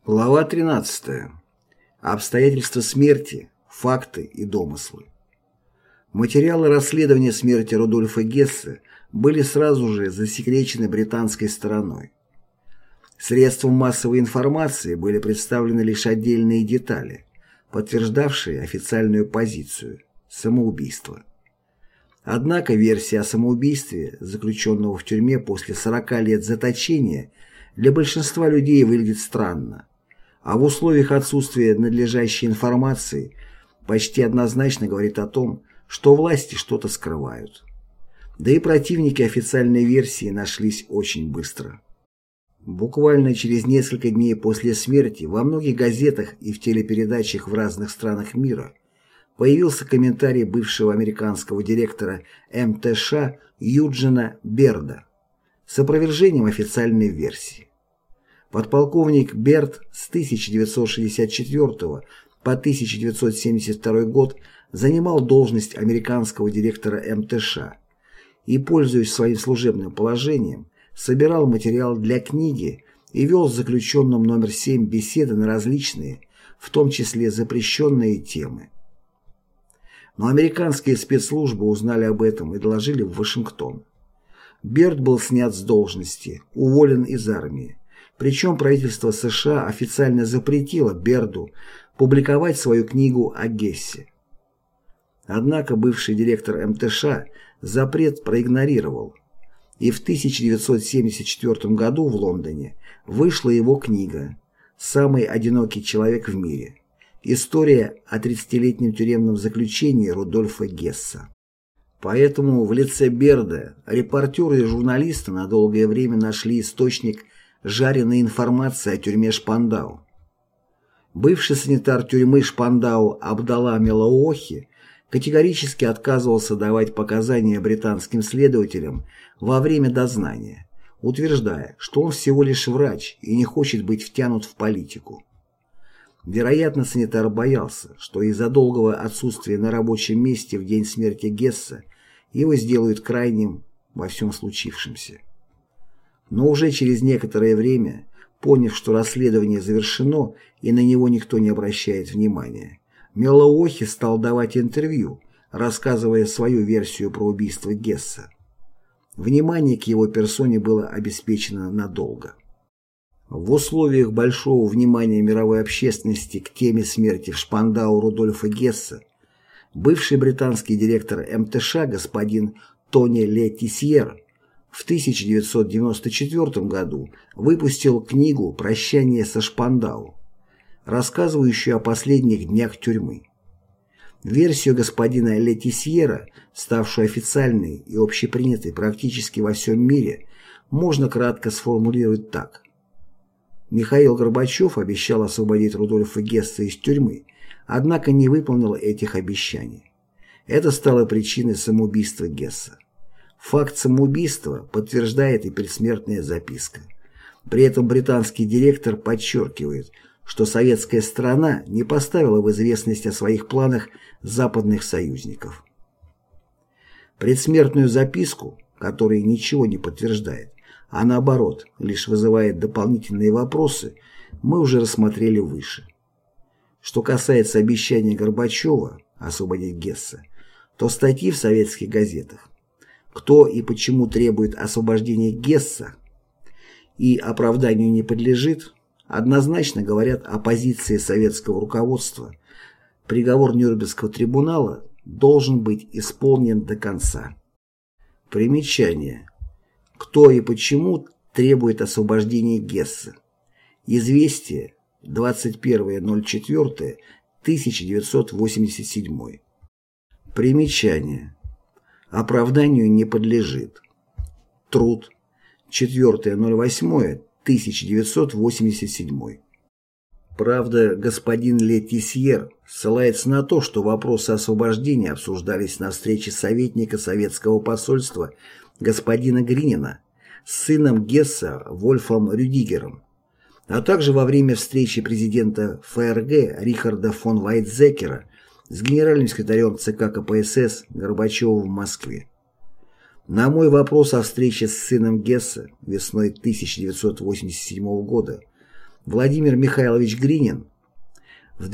Глава 13. Обстоятельства смерти, факты и домыслы. Материалы расследования смерти Рудольфа Гессе были сразу же засекречены британской стороной. Средствам массовой информации были представлены лишь отдельные детали, подтверждавшие официальную позицию – самоубийство. Однако версия о самоубийстве, заключенного в тюрьме после 40 лет заточения, для большинства людей выглядит странно, а в условиях отсутствия надлежащей информации почти однозначно говорит о том, что власти что-то скрывают. Да и противники официальной версии нашлись очень быстро. Буквально через несколько дней после смерти во многих газетах и в телепередачах в разных странах мира появился комментарий бывшего американского директора МТШ Юджина Берда с опровержением официальной версии. Подполковник Берд с 1964 по 1972 год занимал должность американского директора МТШ и, пользуясь своим служебным положением, собирал материал для книги и вел с заключенным номер 7 беседы на различные, в том числе запрещенные темы. Но американские спецслужбы узнали об этом и доложили в Вашингтон. Берд был снят с должности, уволен из армии, причем правительство США официально запретило Берду публиковать свою книгу о Гессе. Однако бывший директор МТШ запрет проигнорировал, и в 1974 году в Лондоне вышла его книга «Самый одинокий человек в мире. История о 30-летнем тюремном заключении Рудольфа Гесса». Поэтому в лице Берда репортеры и журналисты на долгое время нашли источник жареной информации о тюрьме Шпандау. Бывший санитар тюрьмы Шпандау Абдалла Мелаохи категорически отказывался давать показания британским следователям во время дознания, утверждая, что он всего лишь врач и не хочет быть втянут в политику. Вероятно, санитар боялся, что из-за долгого отсутствия на рабочем месте в день смерти Гесса его сделают крайним во всем случившемся. Но уже через некоторое время, поняв, что расследование завершено и на него никто не обращает внимания, Мелаохи стал давать интервью, рассказывая свою версию про убийство Гесса. Внимание к его персоне было обеспечено надолго. В условиях большого внимания мировой общественности к теме смерти в Шпандау Рудольфа Гесса бывший британский директор МТШ господин Тони Летисьер в 1994 году выпустил книгу «Прощание со Шпандау», рассказывающую о последних днях тюрьмы. Версию господина Летисьера, ставшую официальной и общепринятой практически во всем мире, можно кратко сформулировать так. Михаил Горбачев обещал освободить Рудольфа Гесса из тюрьмы, однако не выполнил этих обещаний. Это стало причиной самоубийства Гесса. Факт самоубийства подтверждает и предсмертная записка. При этом британский директор подчеркивает, что советская сторона не поставила в известность о своих планах западных союзников. Предсмертную записку, которая ничего не подтверждает, а наоборот, лишь вызывает дополнительные вопросы, мы уже рассмотрели выше. Что касается обещания Горбачева освободить Гесса, то статьи в советских газетах «Кто и почему требует освобождения Гесса» и «Оправданию не подлежит» однозначно говорят о позиции советского руководства. Приговор Нюрнбергского трибунала должен быть исполнен до конца. Примечание. Кто и почему требует освобождения Гесса? Известие, 21.04.1987. Примечание. Оправданию не подлежит. Труд, 4.08.1987. Правда, господин Летисьер ссылается на то, что вопросы освобождения обсуждались на встрече советника советского посольства господина Гринина с сыном Гесса Вольфом Рюдигером, а также во время встречи президента ФРГ Рихарда фон Вайтзекера с генеральным секретарем ЦК КПСС Горбачевым в Москве. На мой вопрос о встрече с сыном Гесса весной 1987 года Владимир Михайлович Гринин, в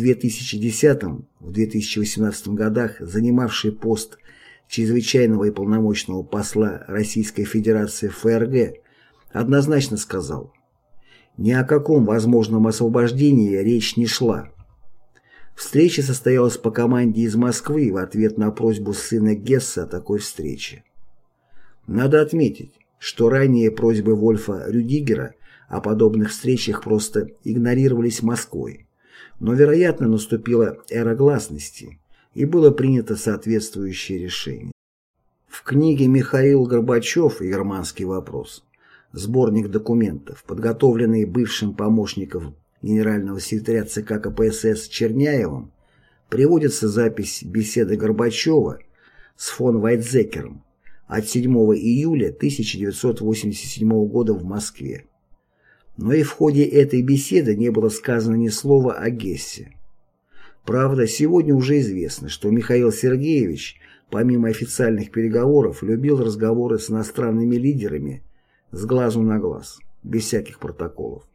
2010-2018 годах занимавший пост чрезвычайного и полномочного посла Российской Федерации в ФРГ, однозначно сказал: «Ни о каком возможном освобождении речь не шла». Встреча состоялась по команде из Москвы в ответ на просьбу сына Гесса о такой встрече. Надо отметить, что ранее просьбы Вольфа Рюдигера о подобных встречах просто игнорировались Москвой, но, вероятно, наступила эра гласности, и было принято соответствующее решение. В книге «Михаил Горбачев и германский вопрос», сборник документов, подготовленный бывшим помощником генерального секретаря ЦК КПСС Черняевым, приводится запись беседы Горбачева с фон Вайтзекером от 7 июля 1987 года в Москве. Но и в ходе этой беседы не было сказано ни слова о Гессе. Правда, сегодня уже известно, что Михаил Сергеевич, помимо официальных переговоров, любил разговоры с иностранными лидерами с глазу на глаз, без всяких протоколов.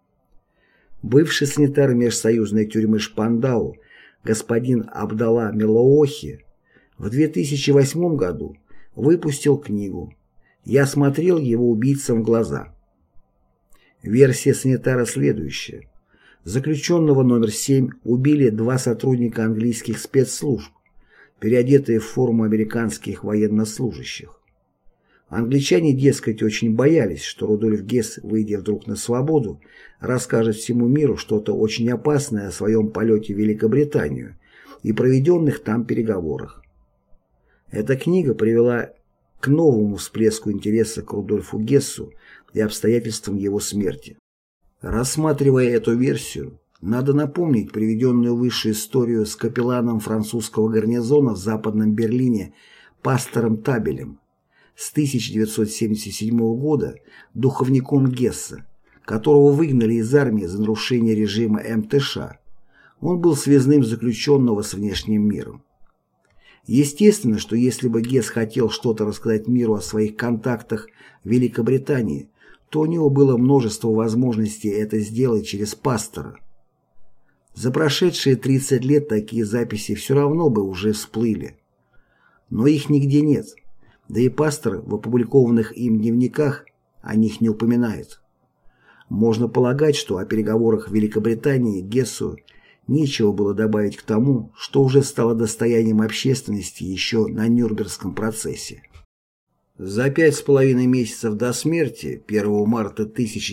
Бывший санитар межсоюзной тюрьмы Шпандау господин Абдалла Мелоохи в 2008 году выпустил книгу «Я смотрел его убийцам в глаза». Версия санитара следующая. Заключенного номер 7 убили 2 сотрудника английских спецслужб, переодетые в форму американских военнослужащих. Англичане, дескать, очень боялись, что Рудольф Гесс, выйдя вдруг на свободу, расскажет всему миру что-то очень опасное о своем полете в Великобританию и проведенных там переговорах. Эта книга привела к новому всплеску интереса к Рудольфу Гессу и обстоятельствам его смерти. Рассматривая эту версию, надо напомнить приведенную выше историю с капелланом французского гарнизона в Западном Берлине пастором Табелем, с 1977 года духовником Гесса, которого выгнали из армии за нарушение режима МТШ. Он был связным заключенного с внешним миром. Естественно, что если бы Гесс хотел что-то рассказать миру о своих контактах в Великобритании, то у него было множество возможностей это сделать через пастора. За прошедшие 30 лет такие записи все равно бы уже всплыли. Но их нигде нет, да и пастор в опубликованных им дневниках о них не упоминает. Можно полагать, что о переговорах в Великобритании Гессу нечего было добавить к тому, что уже стало достоянием общественности еще на Нюрнбергском процессе. За 5,5 месяцев до смерти, 1 марта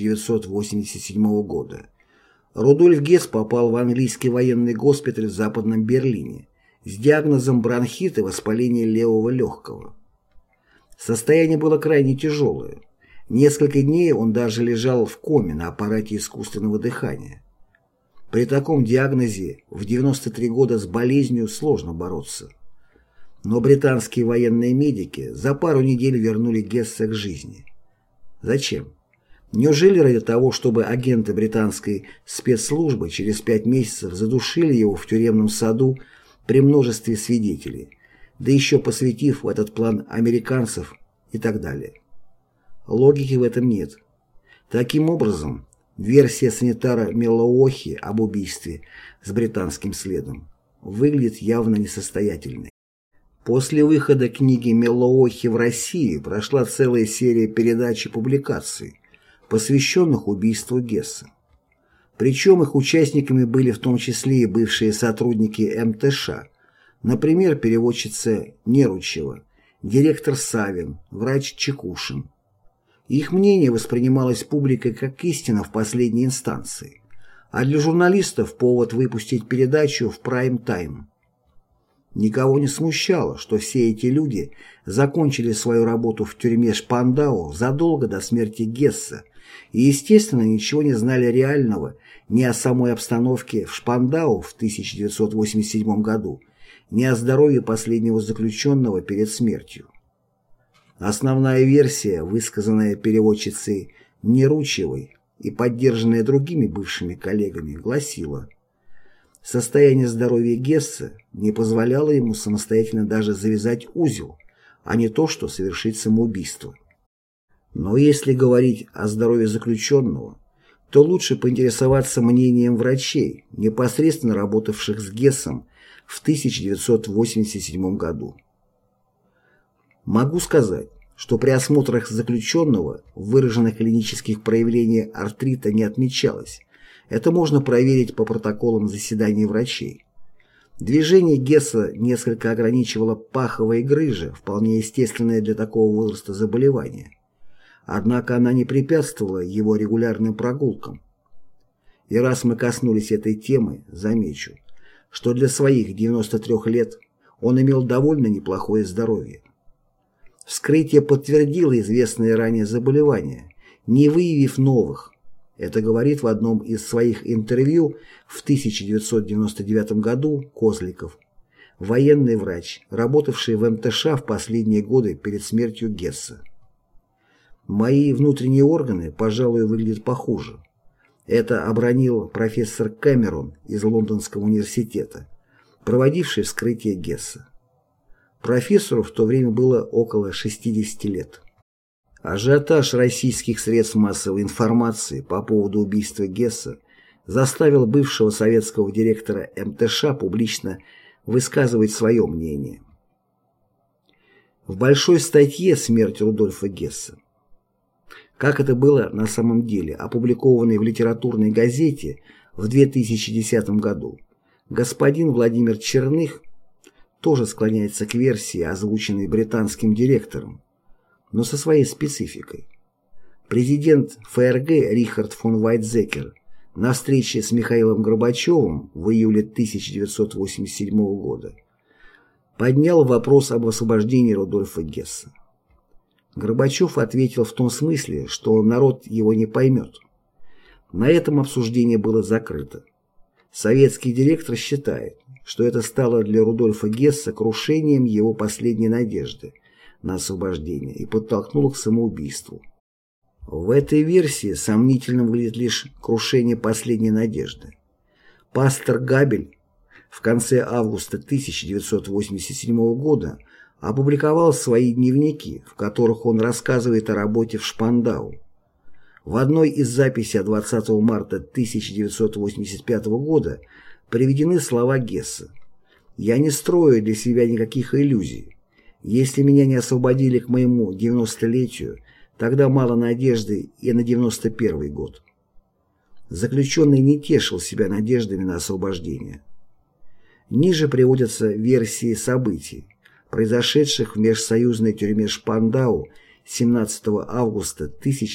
1987 года, Рудольф Гесс попал в английский военный госпиталь в Западном Берлине с диагнозом бронхит и воспаление левого легкого. Состояние было крайне тяжелое. Несколько дней он даже лежал в коме на аппарате искусственного дыхания. При таком диагнозе в 93 года с болезнью сложно бороться. Но британские военные медики за пару недель вернули Гесса к жизни. Зачем? Неужели ради того, чтобы агенты британской спецслужбы через 5 месяцев задушили его в тюремном саду при множестве свидетелей, да еще посвятив в этот план американцев и так далее? Логики в этом нет. Таким образом, версия санитара Мелоохи об убийстве с британским следом выглядит явно несостоятельной. После выхода книги Мелоохи в России прошла целая серия передач и публикаций, посвященных убийству Гесса. Причем их участниками были в том числе и бывшие сотрудники МТШ, например, переводчица Неручева, директор Савин, врач Чекушин. Их мнение воспринималось публикой как истина в последней инстанции, а для журналистов повод выпустить передачу в прайм-тайм. Никого не смущало, что все эти люди закончили свою работу в тюрьме Шпандау задолго до смерти Гесса и, естественно, ничего не знали реального ни о самой обстановке в Шпандау в 1987 году, ни о здоровье последнего заключенного перед смертью. Основная версия, высказанная переводчицей Неручевой и поддержанная другими бывшими коллегами, гласила: состояние здоровья Гесса не позволяло ему самостоятельно даже завязать узел, а не то что совершить самоубийство. Но если говорить о здоровье заключенного, то лучше поинтересоваться мнением врачей, непосредственно работавших с Гессом в 1987 году. Могу сказать, что при осмотрах заключенного выраженных клинических проявлений артрита не отмечалось. Это можно проверить по протоколам заседаний врачей. Движение Гесса несколько ограничивало паховые грыжи, вполне естественное для такого возраста заболевание. Однако она не препятствовала его регулярным прогулкам. И раз мы коснулись этой темы, замечу, что для своих 93 лет он имел довольно неплохое здоровье. Вскрытие подтвердило известные ранее заболевания, не выявив новых. Это говорит в одном из своих интервью в 1999 году Козликов, военный врач, работавший в МТШ в последние годы перед смертью Гесса. Мои внутренние органы, пожалуй, выглядят похуже. Это обронил профессор Кэмерон из Лондонского университета, проводивший вскрытие Гесса. Профессору в то время было около 60 лет. Ажиотаж российских средств массовой информации по поводу убийства Гесса заставил бывшего советского директора МТШ публично высказывать свое мнение. В большой статье «Смерть Рудольфа Гесса», как это было на самом деле, опубликованной в литературной газете в 2010 году, господин Владимир Черных тоже склоняется к версии, озвученной британским директором, но со своей спецификой. Президент ФРГ Рихард фон Вайтзекер на встрече с Михаилом Горбачевым в июле 1987 года поднял вопрос об освобождении Рудольфа Гесса. Горбачев ответил в том смысле, что народ его не поймет. На этом обсуждение было закрыто. Советский директор считает, что это стало для Рудольфа Гесса крушением его последней надежды на освобождение и подтолкнуло к самоубийству. В этой версии сомнительным выглядит лишь крушение последней надежды. Пастор Габель в конце августа 1987 года опубликовал свои дневники, в которых он рассказывает о работе в Шпандау. В одной из записей 20 марта 1985 года приведены слова Гесса: «Я не строю для себя никаких иллюзий. Если меня не освободили к моему 90-летию, тогда мало надежды и на 91-й год». Заключенный не тешил себя надеждами на освобождение. Ниже приводятся версии событий, произошедших в межсоюзной тюрьме Шпандау 17 августа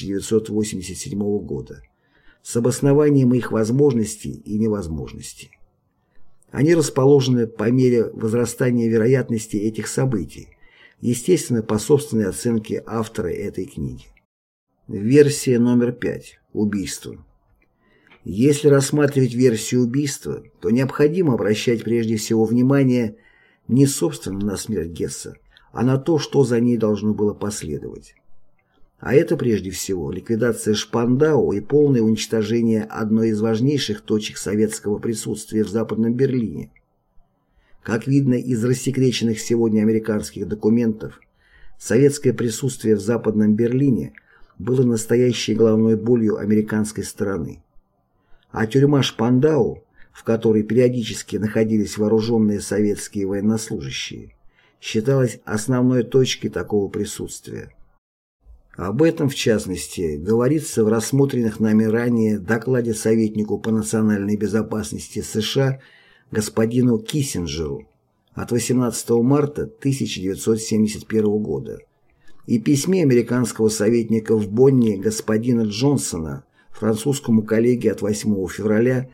1987 года, с обоснованием их возможностей и невозможностей. Они расположены по мере возрастания вероятности этих событий, естественно, по собственной оценке автора этой книги. Версия номер 5. Убийство. Если рассматривать версию убийства, то необходимо обращать прежде всего внимание не собственно на смерть Гесса, а на то, что за ней должно было последовать. А это прежде всего ликвидация Шпандау и полное уничтожение одной из важнейших точек советского присутствия в Западном Берлине. Как видно из рассекреченных сегодня американских документов, советское присутствие в Западном Берлине было настоящей головной болью американской стороны. А тюрьма Шпандау, в которой периодически находились вооруженные советские военнослужащие, считалась основной точкой такого присутствия. Об этом, в частности, говорится в рассмотренных нами ранее докладе советнику по национальной безопасности США господину Киссинджеру от 18 марта 1971 года и письме американского советника в Бонне господина Джонсона французскому коллеге от 8 февраля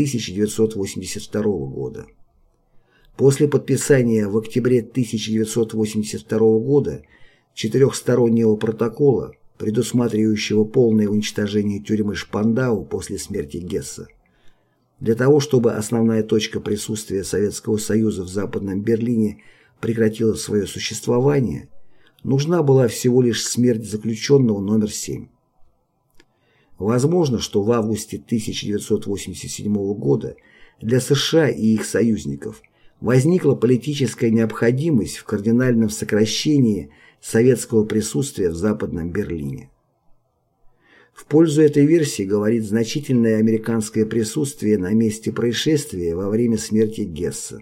1982 года. После подписания в октябре 1982 года четырехстороннего протокола, предусматривающего полное уничтожение тюрьмы Шпандау после смерти Гесса, для того, чтобы основная точка присутствия Советского Союза в Западном Берлине прекратила свое существование, нужна была всего лишь смерть заключенного номер 7. Возможно, что в августе 1987 года для США и их союзников возникла политическая необходимость в кардинальном сокращении советского присутствия в Западном Берлине. В пользу этой версии говорит значительное американское присутствие на месте происшествия во время смерти Гесса.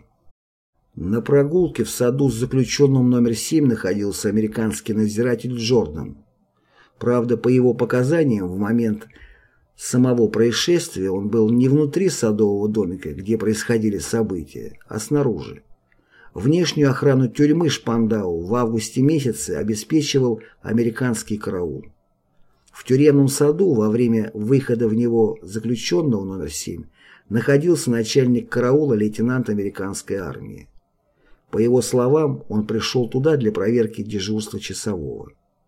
На прогулке в саду с заключенным номер 7 находился американский надзиратель Джордан. Правда, по его показаниям, в момент самого происшествия он был не внутри садового домика, где происходили события, а снаружи. Внешнюю охрану тюрьмы Шпандау в августе месяце обеспечивал американский караул. В тюремном саду во время выхода в него заключенного номер 7 находился начальник караула лейтенант американской армии. По его словам, он пришел туда для проверки дежурства часового.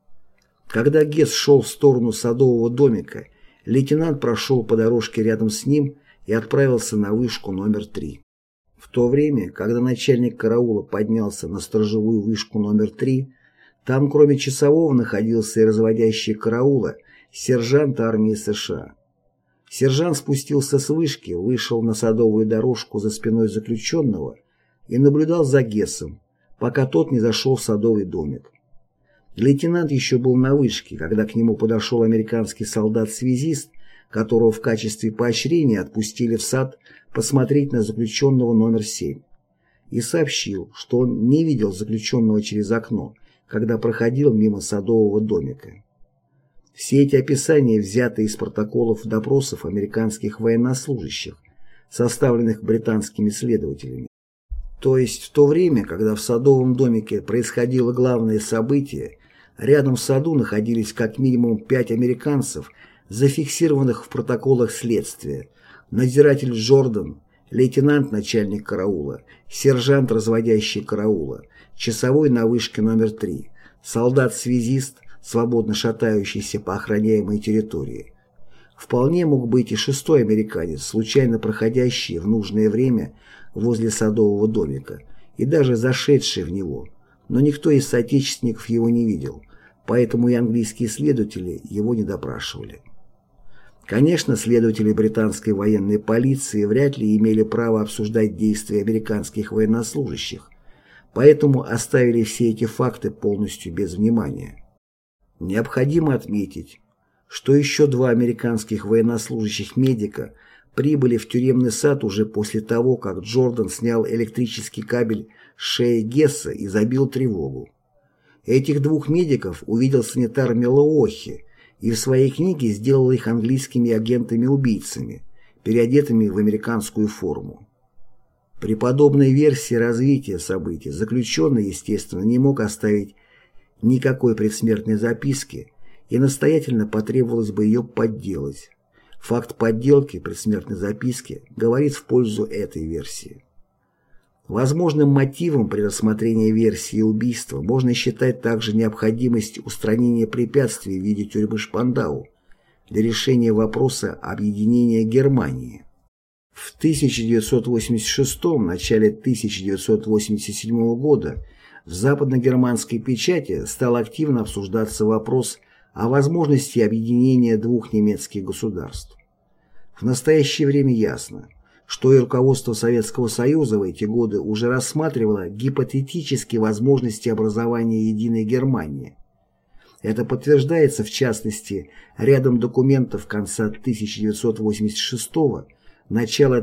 Когда Гесс шел в сторону садового домика, лейтенант прошел по дорожке рядом с ним и отправился на вышку номер 3. В то время, когда начальник караула поднялся на сторожевую вышку номер 3, там кроме часового находился и разводящий караула сержант армии США. Сержант спустился с вышки, вышел на садовую дорожку за спиной заключенного и наблюдал за Гессом, пока тот не зашел в садовый домик. Лейтенант еще был на вышке, когда к нему подошел американский солдат-связист, которого в качестве поощрения отпустили в сад посмотреть на заключенного номер 7, и сообщил, что он не видел заключенного через окно, когда проходил мимо садового домика. Все эти описания взяты из протоколов допросов американских военнослужащих, составленных британскими следователями. То есть в то время, когда в садовом домике происходило главное событие, рядом в саду находились как минимум 5 американцев, зафиксированных в протоколах следствия: надзиратель Джордан, лейтенант начальник караула, сержант разводящий караула, часовой на вышке номер 3, солдат-связист, свободно шатающийся по охраняемой территории. Вполне мог быть и 6-й американец, случайно проходящий в нужное время возле садового домика и даже зашедший в него, но никто из соотечественников его не видел, поэтому и английские следователи его не допрашивали. Конечно, следователи британской военной полиции вряд ли имели право обсуждать действия американских военнослужащих, поэтому оставили все эти факты полностью без внимания. Необходимо отметить, что еще 2 американских военнослужащих-медика прибыли в тюремный сад уже после того, как Джордан снял электрический кабель с шеи Гесса и забил тревогу. Этих 2 медиков увидел санитар Милуохи и в своей книге сделал их английскими агентами-убийцами, переодетыми в американскую форму. При подобной версии развития событий заключенный, естественно, не мог оставить никакой предсмертной записки, и настоятельно потребовалось бы ее подделать. Факт подделки предсмертной записки говорит в пользу этой версии. Возможным мотивом при рассмотрении версии убийства можно считать также необходимость устранения препятствий в виде тюрьмы Шпандау для решения вопроса объединения Германии. В 1986 начале 1987 года в западногерманской печати стал активно обсуждаться вопрос о возможности объединения 2 немецких государств. В настоящее время ясно, что и руководство Советского Союза в эти годы уже рассматривало гипотетические возможности образования единой Германии. Это подтверждается, в частности, рядом документов конца 1986 начала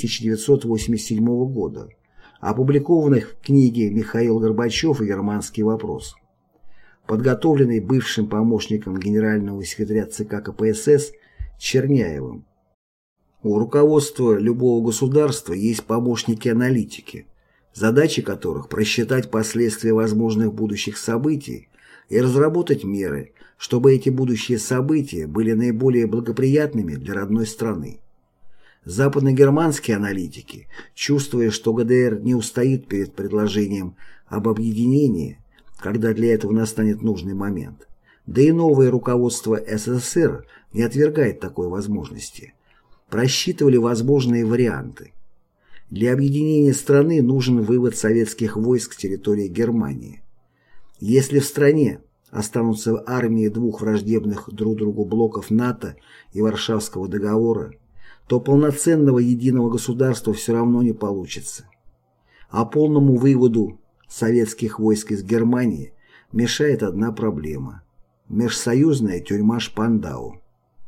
1987 года, опубликованных в книге «Михаил Горбачев и германский вопрос», подготовленной бывшим помощником генерального секретаря ЦК КПСС Черняевым. У руководства любого государства есть помощники-аналитики, задачи которых просчитать последствия возможных будущих событий и разработать меры, чтобы эти будущие события были наиболее благоприятными для родной страны. Западногерманские аналитики, чувствуя, что ГДР не устоит перед предложением об объединении, когда для этого настанет нужный момент, да и новое руководство СССР не отвергает такой возможности, просчитывали возможные варианты. Для объединения страны нужен вывод советских войск с территории Германии. Если в стране останутся армии 2 враждебных друг другу блоков НАТО и Варшавского договора, то полноценного единого государства все равно не получится. А полному выводу советских войск из Германии мешает одна проблема – межсоюзная тюрьма Шпандау.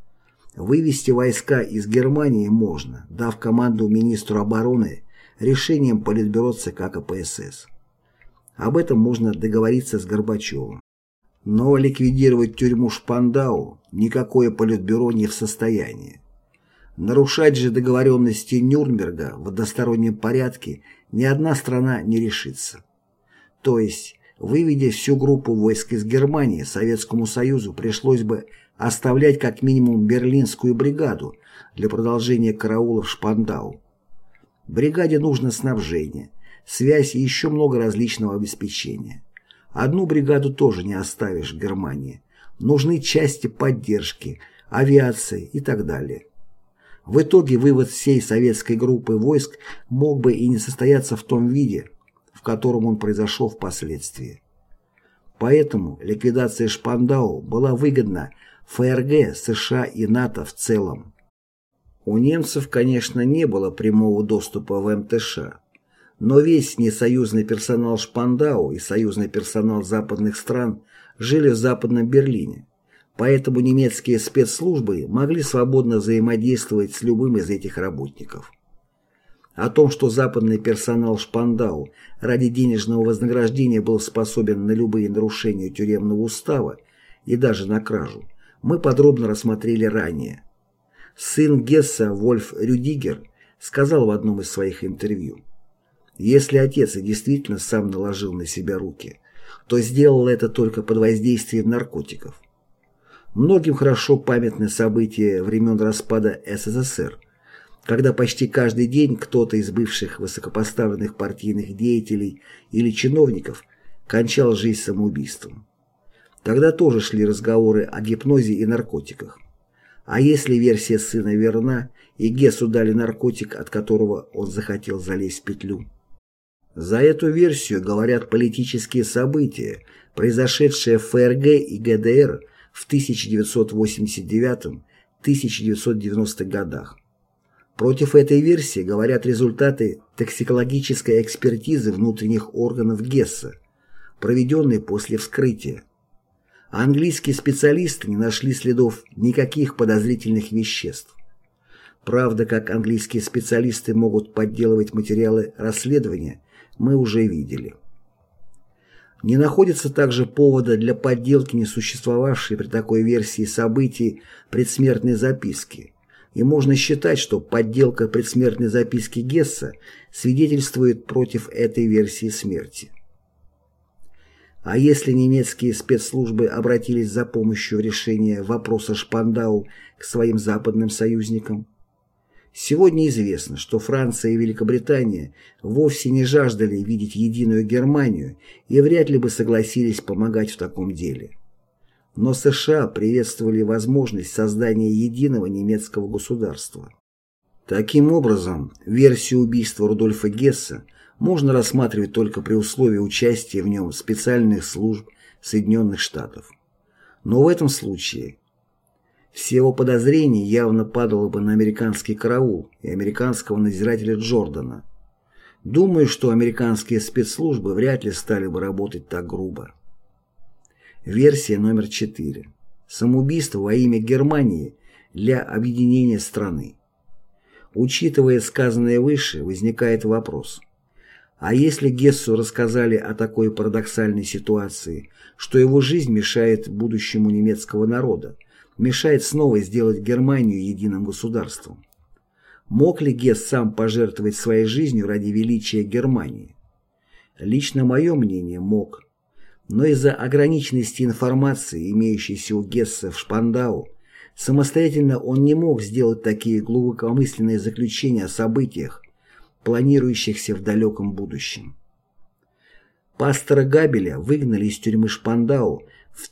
Вывести войска из Германии можно, дав команду министру обороны решением Политбюро ЦК КПСС. Об этом можно договориться с Горбачевым. Но ликвидировать тюрьму Шпандау никакое Политбюро не в состоянии. Нарушать же договоренности Нюрнберга в одностороннем порядке ни одна страна не решится. То есть, выведя всю группу войск из Германии, Советскому Союзу пришлось бы оставлять как минимум Берлинскую бригаду для продолжения караула в Шпандау. Бригаде нужно снабжение, связь и еще много различного обеспечения. Одну бригаду тоже не оставишь в Германии. Нужны части поддержки, авиация и так далее. В итоге вывод всей советской группы войск мог бы и не состояться в том виде, в котором он произошел впоследствии. Поэтому ликвидация Шпандау была выгодна ФРГ, США и НАТО в целом. У немцев, конечно, не было прямого доступа в МТШ, но весь несоюзный персонал Шпандау и союзный персонал западных стран жили в Западном Берлине, поэтому немецкие спецслужбы могли свободно взаимодействовать с любым из этих работников. О том, что западный персонал Шпандау ради денежного вознаграждения был способен на любые нарушения тюремного устава и даже на кражу, мы подробно рассмотрели ранее. Сын Гесса Вольф Рюдигер сказал в одном из своих интервью: «Если отец и действительно сам наложил на себя руки, то сделал это только под воздействием наркотиков». Многим хорошо памятны события времен распада СССР, когда почти каждый день кто-то из бывших высокопоставленных партийных деятелей или чиновников кончал жизнь самоубийством. Тогда тоже шли разговоры о гипнозе и наркотиках. А если версия сына верна, и Гессу дали наркотик, от которого он захотел залезть в петлю? За эту версию говорят политические события, произошедшие в ФРГ и ГДР в 1989-1990 годах. Против этой версии говорят результаты токсикологической экспертизы внутренних органов Гесса, проведенной после вскрытия. Английские специалисты не нашли следов никаких подозрительных веществ. Правда, как английские специалисты могут подделывать материалы расследования, мы уже видели. Не находится также повода для подделки несуществовавшей при такой версии событий предсмертной записки, и можно считать, что подделка предсмертной записки Гесса свидетельствует против этой версии смерти. А если немецкие спецслужбы обратились за помощью в решении вопроса Шпандау к своим западным союзникам? Сегодня известно, что Франция и Великобритания вовсе не жаждали видеть единую Германию и вряд ли бы согласились помогать в таком деле. Но США приветствовали возможность создания единого немецкого государства. Таким образом, версию убийства Рудольфа Гесса можно рассматривать только при условии участия в нем специальных служб Соединенных Штатов. Но в этом случае все его подозрения явно падало бы на американский караул и американского надзирателя Джордана. Думаю, что американские спецслужбы вряд ли стали бы работать так грубо. Версия номер 4. Самоубийство во имя Германии для объединения страны. Учитывая сказанное выше, возникает вопрос: а если Гессу рассказали о такой парадоксальной ситуации, что его жизнь мешает будущему немецкого народа, мешает снова сделать Германию единым государством? Мог ли Гесс сам пожертвовать своей жизнью ради величия Германии? Лично мое мнение, мог. Но из-за ограниченности информации, имеющейся у Гесса в Шпандау, самостоятельно он не мог сделать такие глубокомысленные заключения о событиях, планирующихся в далеком будущем. Пастора Габеля выгнали из тюрьмы Шпандау в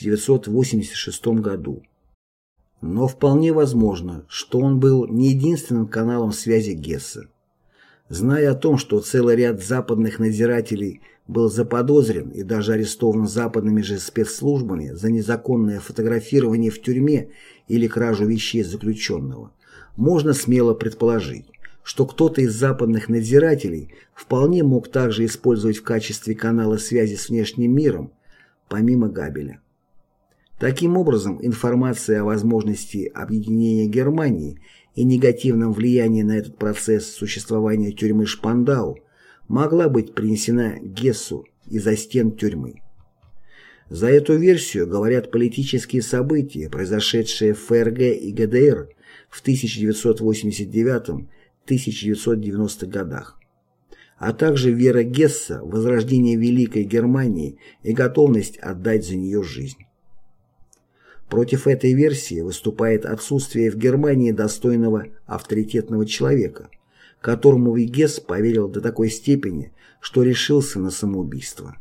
1986 году. Но вполне возможно, что он был не единственным каналом связи Гесса. Зная о том, что целый ряд западных надзирателей был заподозрен и даже арестован западными же спецслужбами за незаконное фотографирование в тюрьме или кражу вещей заключенного, можно смело предположить, что кто-то из западных надзирателей вполне мог также использовать в качестве канала связи с внешним миром, помимо Габеля. Таким образом, информация о возможности объединения Германии и негативном влиянии на этот процесс существования тюрьмы Шпандау могла быть принесена Гессу из-за стен тюрьмы. За эту версию говорят политические события, произошедшие в ФРГ и ГДР в 1989-1990 годах, а также вера Гесса в возрождение Великой Германии и готовность отдать за нее жизнь. Против этой версии выступает отсутствие в Германии достойного авторитетного человека, которому Гесс поверил до такой степени, что решился на самоубийство.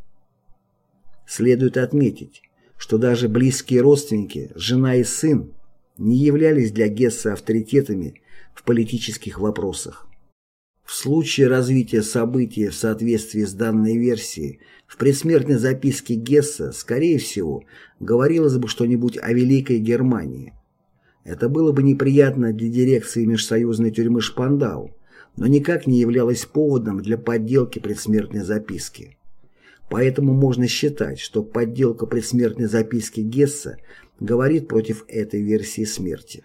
Следует отметить, что даже близкие родственники, жена и сын, не являлись для Гесса авторитетами в политических вопросах. В случае развития событий в соответствии с данной версией, в предсмертной записке Гесса, скорее всего, говорилось бы что-нибудь о Великой Германии. Это было бы неприятно для дирекции межсоюзной тюрьмы Шпандау, но никак не являлось поводом для подделки предсмертной записки. Поэтому можно считать, что подделка предсмертной записки Гесса говорит против этой версии смерти.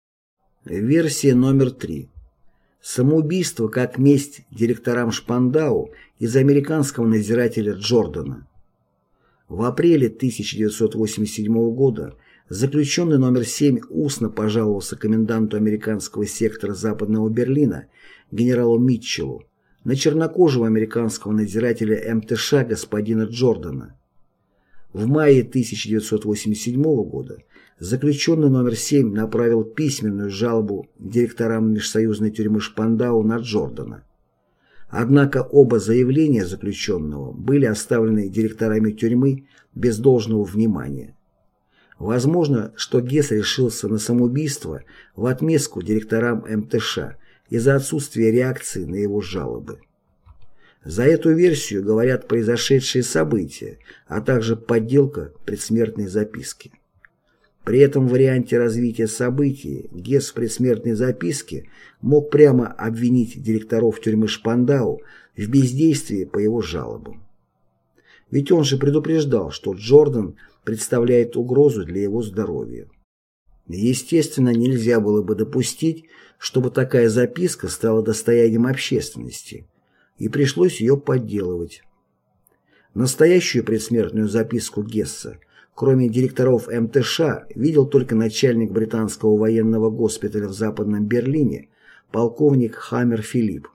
Версия номер 3. Самоубийство как месть директорам Шпандау из американского надзирателя Джордана. В апреле 1987 года заключенный номер 7 устно пожаловался коменданту американского сектора Западного Берлина генералу Митчеллу на чернокожего американского надзирателя МТШ господина Джордана. В мае 1987 года заключенный номер 7 направил письменную жалобу директорам межсоюзной тюрьмы Шпандау на Джордана. Однако оба заявления заключенного были оставлены директорами тюрьмы без должного внимания. Возможно, что Гесс решился на самоубийство в отместку директорам МТШ из-за отсутствия реакции на его жалобы. За эту версию говорят произошедшие события, а также подделка предсмертной записки. При этом варианте развития событий Гесс в предсмертной записке мог прямо обвинить директоров тюрьмы Шпандау в бездействии по его жалобам. Ведь он же предупреждал, что Джордан представляет угрозу для его здоровья. Естественно, нельзя было бы допустить, чтобы такая записка стала достоянием общественности, и пришлось ее подделывать. Настоящую предсмертную записку Гесса, кроме директоров МТШ, видел только начальник британского военного госпиталя в Западном Берлине, полковник Хаммер Филипп.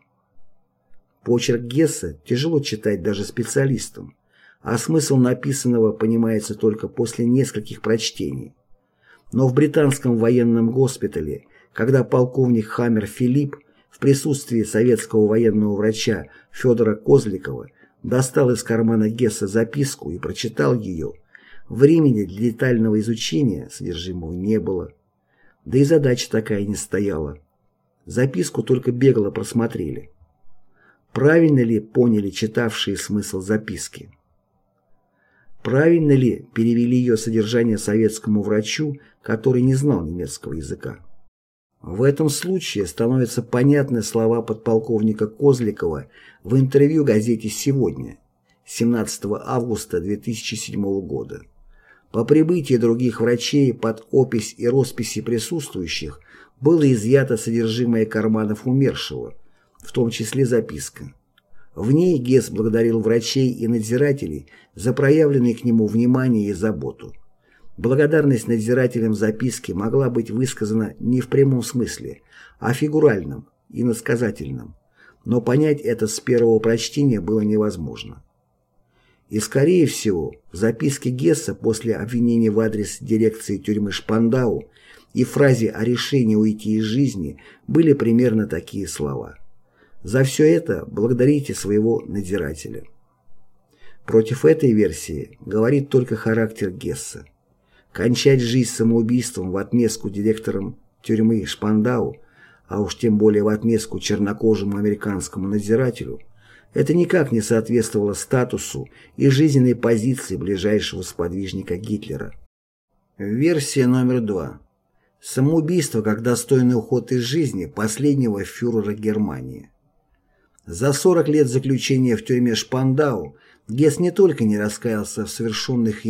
Почерк Гесса тяжело читать даже специалистам, а смысл написанного понимается только после нескольких прочтений. Но в британском военном госпитале, когда полковник Хаммер Филипп в присутствии советского военного врача Федора Козликова достал из кармана Гесса записку и прочитал ее, времени для детального изучения содержимого не было. Да и задача такая не стояла. Записку только бегло просмотрели. Правильно ли поняли читавшие смысл записки? Правильно ли перевели ее содержание советскому врачу, который не знал немецкого языка? В этом случае становятся понятны слова подполковника Козликова в интервью газете «Сегодня» 17 августа 2007 года. По прибытии других врачей под опись и росписи присутствующих было изъято содержимое карманов умершего, в том числе записка. В ней Гесс благодарил врачей и надзирателей за проявленное к нему внимание и заботу. Благодарность надзирателям записки могла быть высказана не в прямом смысле, а фигуральном, иносказательном, но понять это с первого прочтения было невозможно. И, скорее всего, в записке Гесса после обвинения в адрес дирекции тюрьмы Шпандау и фразе о решении уйти из жизни были примерно такие слова: «За все это благодарите своего надзирателя». Против этой версии говорит только характер Гесса. Кончать жизнь самоубийством в отместку директорам тюрьмы Шпандау, а уж тем более в отместку чернокожему американскому надзирателю, это никак не соответствовало статусу и жизненной позиции ближайшего сподвижника Гитлера. Версия номер 2. Самоубийство как достойный уход из жизни последнего фюрера Германии. За 40 лет заключения в тюрьме Шпандау Гесс не только не раскаялся в совершенных им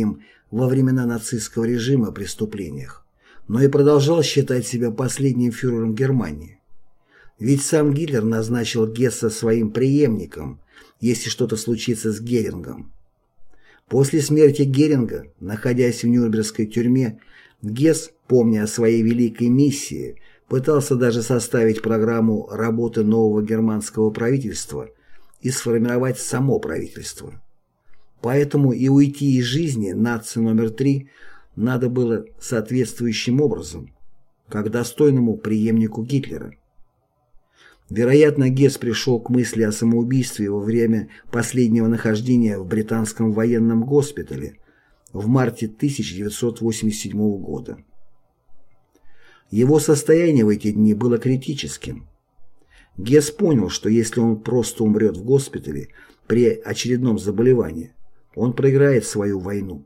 во времена нацистского режима о преступлениях, но и продолжал считать себя последним фюрером Германии. Ведь сам Гитлер назначил Гесса своим преемником, если что-то случится с Герингом. После смерти Геринга, находясь в Нюрнбергской тюрьме, Гесс, помня о своей великой миссии, пытался даже составить программу работы нового германского правительства и сформировать само правительство. Поэтому и уйти из жизни нации номер 3 надо было соответствующим образом, как достойному преемнику Гитлера. Вероятно, Гесс пришел к мысли о самоубийстве во время последнего нахождения в британском военном госпитале в марте 1987 года. Его состояние в эти дни было критическим. Гесс понял, что если он просто умрет в госпитале при очередном заболевании, он проиграет свою войну.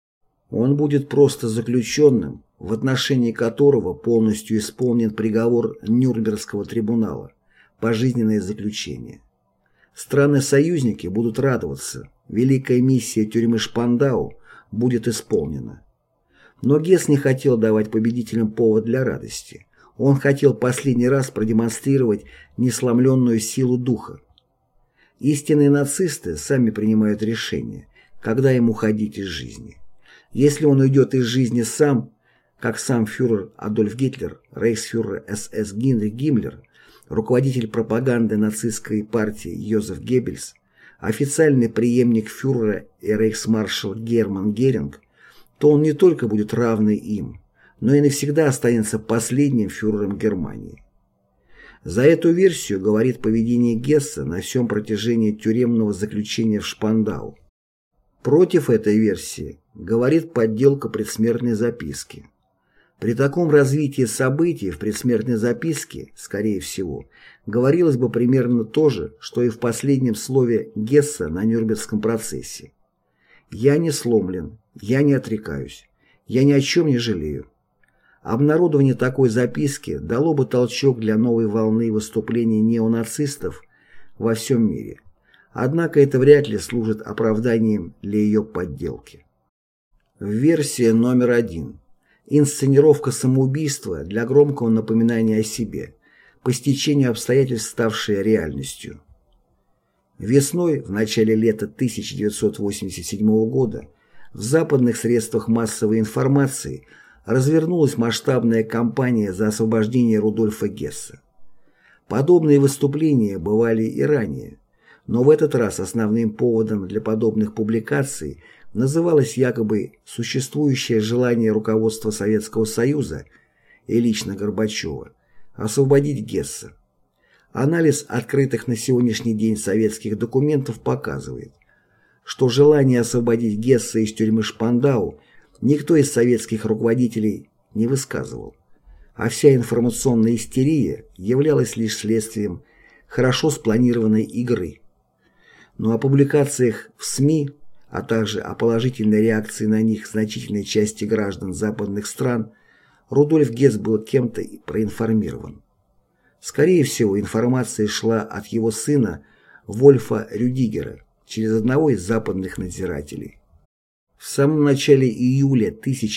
Он будет просто заключенным, в отношении которого полностью исполнен приговор Нюрнбергского трибунала, пожизненное заключение. Страны-союзники будут радоваться, великая миссия тюрьмы Шпандау будет исполнена. Но Гесс не хотел давать победителям повод для радости. Он хотел последний раз продемонстрировать несломленную силу духа. Истинные нацисты сами принимают решение, когда им уходить из жизни. Если он уйдет из жизни сам, как сам фюрер Адольф Гитлер, рейхсфюрер СС Генрих Гиммлер, руководитель пропаганды нацистской партии Йозеф Геббельс, официальный преемник фюрера и рейхсмаршал Герман Геринг, то он не только будет равный им, но и навсегда останется последним фюрером Германии. За эту версию говорит поведение Гесса на всем протяжении тюремного заключения в Шпандау. Против этой версии говорит подделка предсмертной записки. При таком развитии событий в предсмертной записке, скорее всего, говорилось бы примерно то же, что и в последнем слове Гесса на Нюрнбергском процессе. «Я не сломлен, я не отрекаюсь, я ни о чем не жалею». Обнародование такой записки дало бы толчок для новой волны выступлений неонацистов во всем мире. Однако это вряд ли служит оправданием для ее подделки. Версия номер 1. Инсценировка самоубийства для громкого напоминания о себе, по стечению обстоятельств ставшая реальностью. Весной, в начале лета 1987 года, в западных средствах массовой информации развернулась масштабная кампания за освобождение Рудольфа Гесса. Подобные выступления бывали и ранее, но в этот раз основным поводом для подобных публикаций называлось якобы существующее желание руководства Советского Союза и лично Горбачева освободить Гесса. Анализ открытых на сегодняшний день советских документов показывает, что желание освободить Гесса из тюрьмы Шпандау никто из советских руководителей не высказывал, а вся информационная истерия являлась лишь следствием хорошо спланированной игры. Но о публикациях в СМИ, а также о положительной реакции на них значительной части граждан западных стран, Рудольф Гесс был кем-то проинформирован. Скорее всего, информация шла от его сына Вольфа Рюдигера через одного из западных надзирателей. В самом начале июля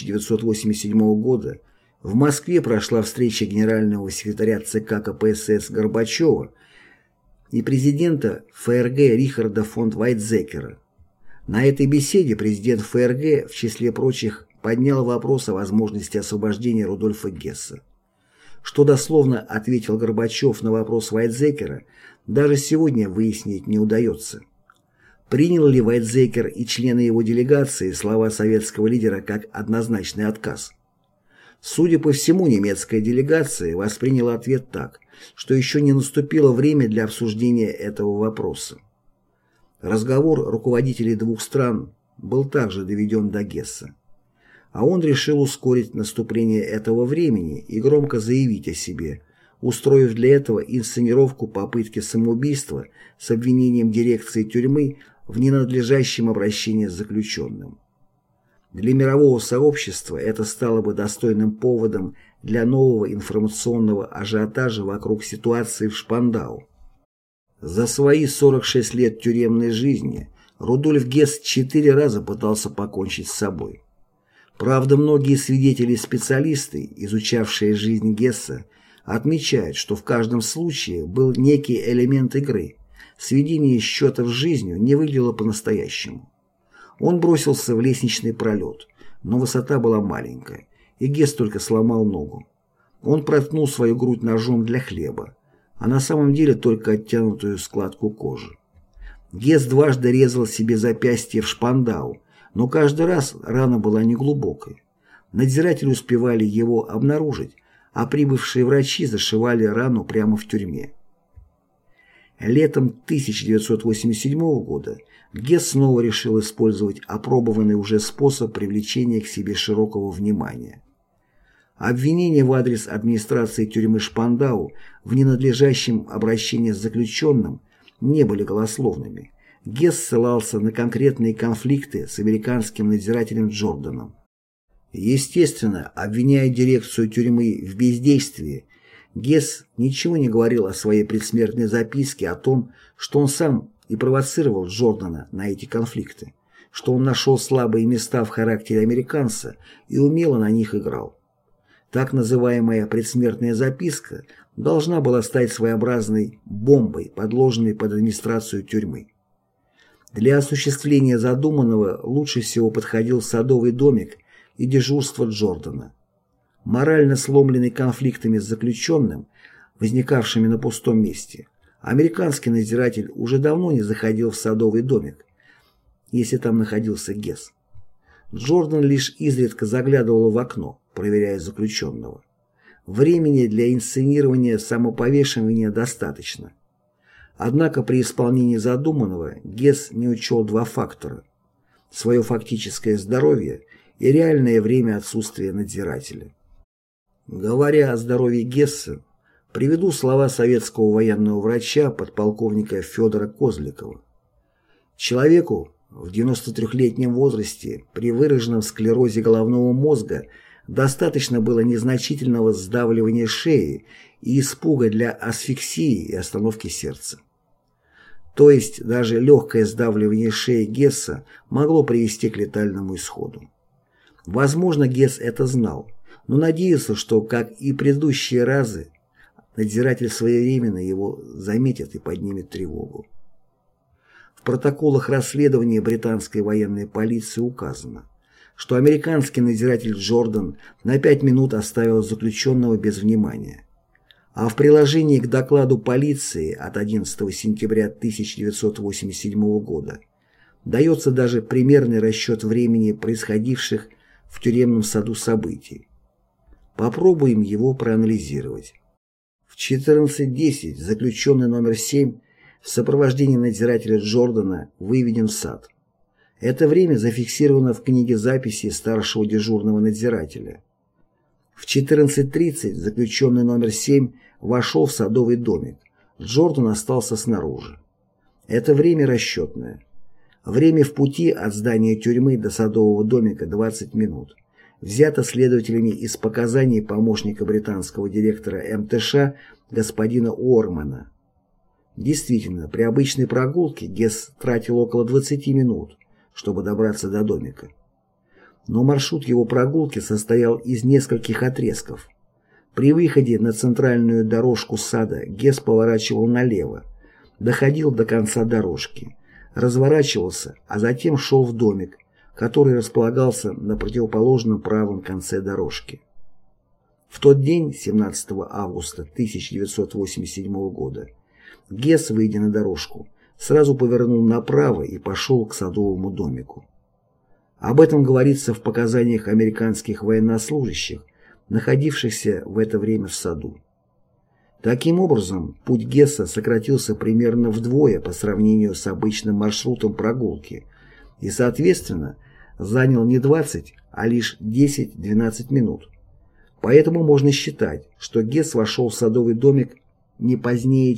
1987 года в Москве прошла встреча генерального секретаря ЦК КПСС Горбачева и президента ФРГ Рихарда фон Вайтзекера. На этой беседе президент ФРГ, в числе прочих, поднял вопрос о возможности освобождения Рудольфа Гесса. Что дословно ответил Горбачев на вопрос Вайтзекера, даже сегодня выяснить не удается. Принял ли Вайтзекер и члены его делегации слова советского лидера как однозначный отказ? Судя по всему, немецкая делегация восприняла ответ так, что еще не наступило время для обсуждения этого вопроса. Разговор руководителей двух стран был также доведен до Гесса. А он решил ускорить наступление этого времени и громко заявить о себе, устроив для этого инсценировку попытки самоубийства с обвинением дирекции тюрьмы в ненадлежащем обращении с заключенным. Для мирового сообщества это стало бы достойным поводом для нового информационного ажиотажа вокруг ситуации в Шпандау. За свои 46 лет тюремной жизни Рудольф Гесс 4 раза пытался покончить с собой. Правда, многие свидетели и специалисты, изучавшие жизнь Гесса, отмечают, что в каждом случае был некий элемент игры. Сведение счетов с жизнью не выглядело по-настоящему. Он бросился в лестничный пролет, но высота была маленькая, и Гесс только сломал ногу. Он проткнул свою грудь ножом для хлеба, а на самом деле только оттянутую складку кожи. Гесс дважды резал себе запястье в шпандау, но каждый раз рана была неглубокой. Надзиратели успевали его обнаружить, а прибывшие врачи зашивали рану прямо в тюрьме. Летом 1987 года Гесс снова решил использовать опробованный уже способ привлечения к себе широкого внимания. Обвинения в адрес администрации тюрьмы Шпандау в ненадлежащем обращении с заключенным не были голословными. Гесс ссылался на конкретные конфликты с американским надзирателем Джорданом. Естественно, обвиняя дирекцию тюрьмы в бездействии, Гесс ничего не говорил о своей предсмертной записке о том, что он сам и провоцировал Джордана на эти конфликты, что он нашел слабые места в характере американца и умело на них играл. Так называемая предсмертная записка должна была стать своеобразной бомбой, подложенной под администрацию тюрьмы. Для осуществления задуманного лучше всего подходил садовый домик и дежурство Джордана. Морально сломленный конфликтами с заключенным, возникавшими на пустом месте, американский надзиратель уже давно не заходил в садовый домик, если там находился Гесс. Джордан лишь изредка заглядывал в окно, проверяя заключенного. Времени для инсценирования самоповешивания достаточно. Однако при исполнении задуманного Гесс не учел два фактора – свое фактическое здоровье и реальное время отсутствия надзирателя. Говоря о здоровье Гесса, приведу слова советского военного врача подполковника Федора Козликова. Человеку в 93-летнем возрасте при выраженном склерозе головного мозга достаточно было незначительного сдавливания шеи и испуга для асфиксии и остановки сердца. То есть даже легкое сдавливание шеи Гесса могло привести к летальному исходу. Возможно, Гесс это знал, но надеялся, что, как и предыдущие разы, надзиратель своевременно его заметит и поднимет тревогу. В протоколах расследования британской военной полиции указано, что американский надзиратель Джордан на 5 минут оставил заключенного без внимания. А в приложении к докладу полиции от 11 сентября 1987 года дается даже примерный расчет времени происходивших в тюремном саду событий. Попробуем его проанализировать. В 14:10 заключенный номер 7 в сопровождении надзирателя Джордана выведен в сад. Это время зафиксировано в книге записей старшего дежурного надзирателя. В 14:30 заключенный номер 7 вошел в садовый домик. Джордан остался снаружи. Это время расчетное. Время в пути от здания тюрьмы до садового домика 20 минут. Взято следователями из показаний помощника британского директора МТШ господина Уормана. Действительно, при обычной прогулке Гесс тратил около 20 минут, чтобы добраться до домика. Но маршрут его прогулки состоял из нескольких отрезков. При выходе на центральную дорожку сада Гесс поворачивал налево, доходил до конца дорожки, разворачивался, а затем шел в домик, который располагался на противоположном правом конце дорожки. В тот день, 17 августа 1987 года, Гесс, выйдя на дорожку, сразу повернул направо и пошел к садовому домику. Об этом говорится в показаниях американских военнослужащих, находившихся в это время в саду. Таким образом, путь Гесса сократился примерно вдвое по сравнению с обычным маршрутом прогулки и, соответственно, занял не 20, а лишь 10-12 минут. Поэтому можно считать, что Гесс вошел в садовый домик не позднее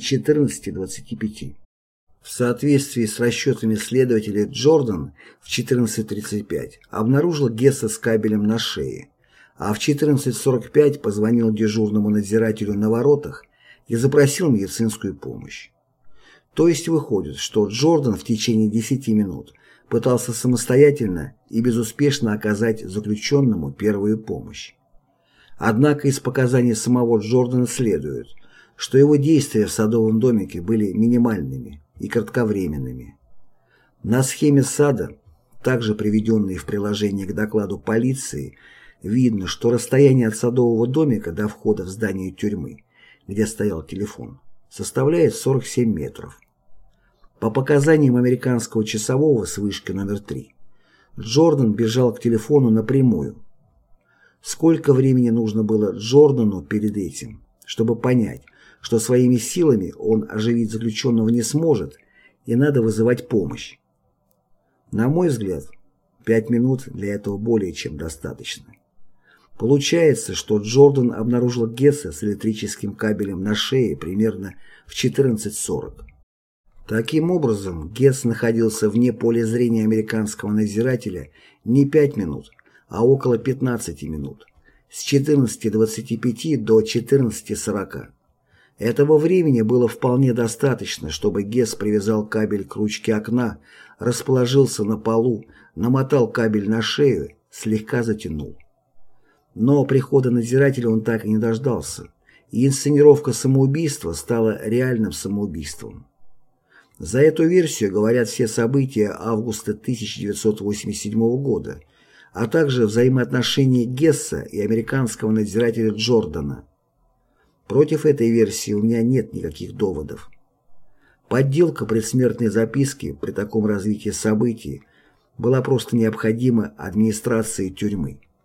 14:25. В соответствии с расчетами следователя Джордан в 14:35 обнаружил Гесса с кабелем на шее, а в 14:45 позвонил дежурному надзирателю на воротах и запросил медицинскую помощь. То есть выходит, что Джордан в течение 10 минут пытался самостоятельно и безуспешно оказать заключенному первую помощь. Однако из показаний самого Джордана следует, что его действия в садовом домике были минимальными и кратковременными. На схеме сада, также приведенной в приложении к докладу полиции, видно, что расстояние от садового домика до входа в здание тюрьмы, где стоял телефон, составляет 47 метров. По показаниям американского часового с вышки номер 3, Джордан бежал к телефону напрямую. Сколько времени нужно было Джордану перед этим, чтобы понять, что своими силами он оживить заключенного не сможет и надо вызывать помощь? На мой взгляд, 5 минут для этого более чем достаточно. Получается, что Джордан обнаружил Гесса с электрическим кабелем на шее примерно в 14:40. Таким образом, Гесс находился вне поля зрения американского надзирателя не 5 минут, а около 15 минут, с 14:25 до 14:40. Этого времени было вполне достаточно, чтобы Гесс привязал кабель к ручке окна, расположился на полу, намотал кабель на шею, слегка затянул. Но прихода надзирателя он так и не дождался, и инсценировка самоубийства стала реальным самоубийством. За эту версию говорят все события августа 1987 года, а также взаимоотношения Гесса и американского надзирателя Джордана. Против этой версии у меня нет никаких доводов. Подделка предсмертной записки при таком развитии событий была просто необходима администрации тюрьмы.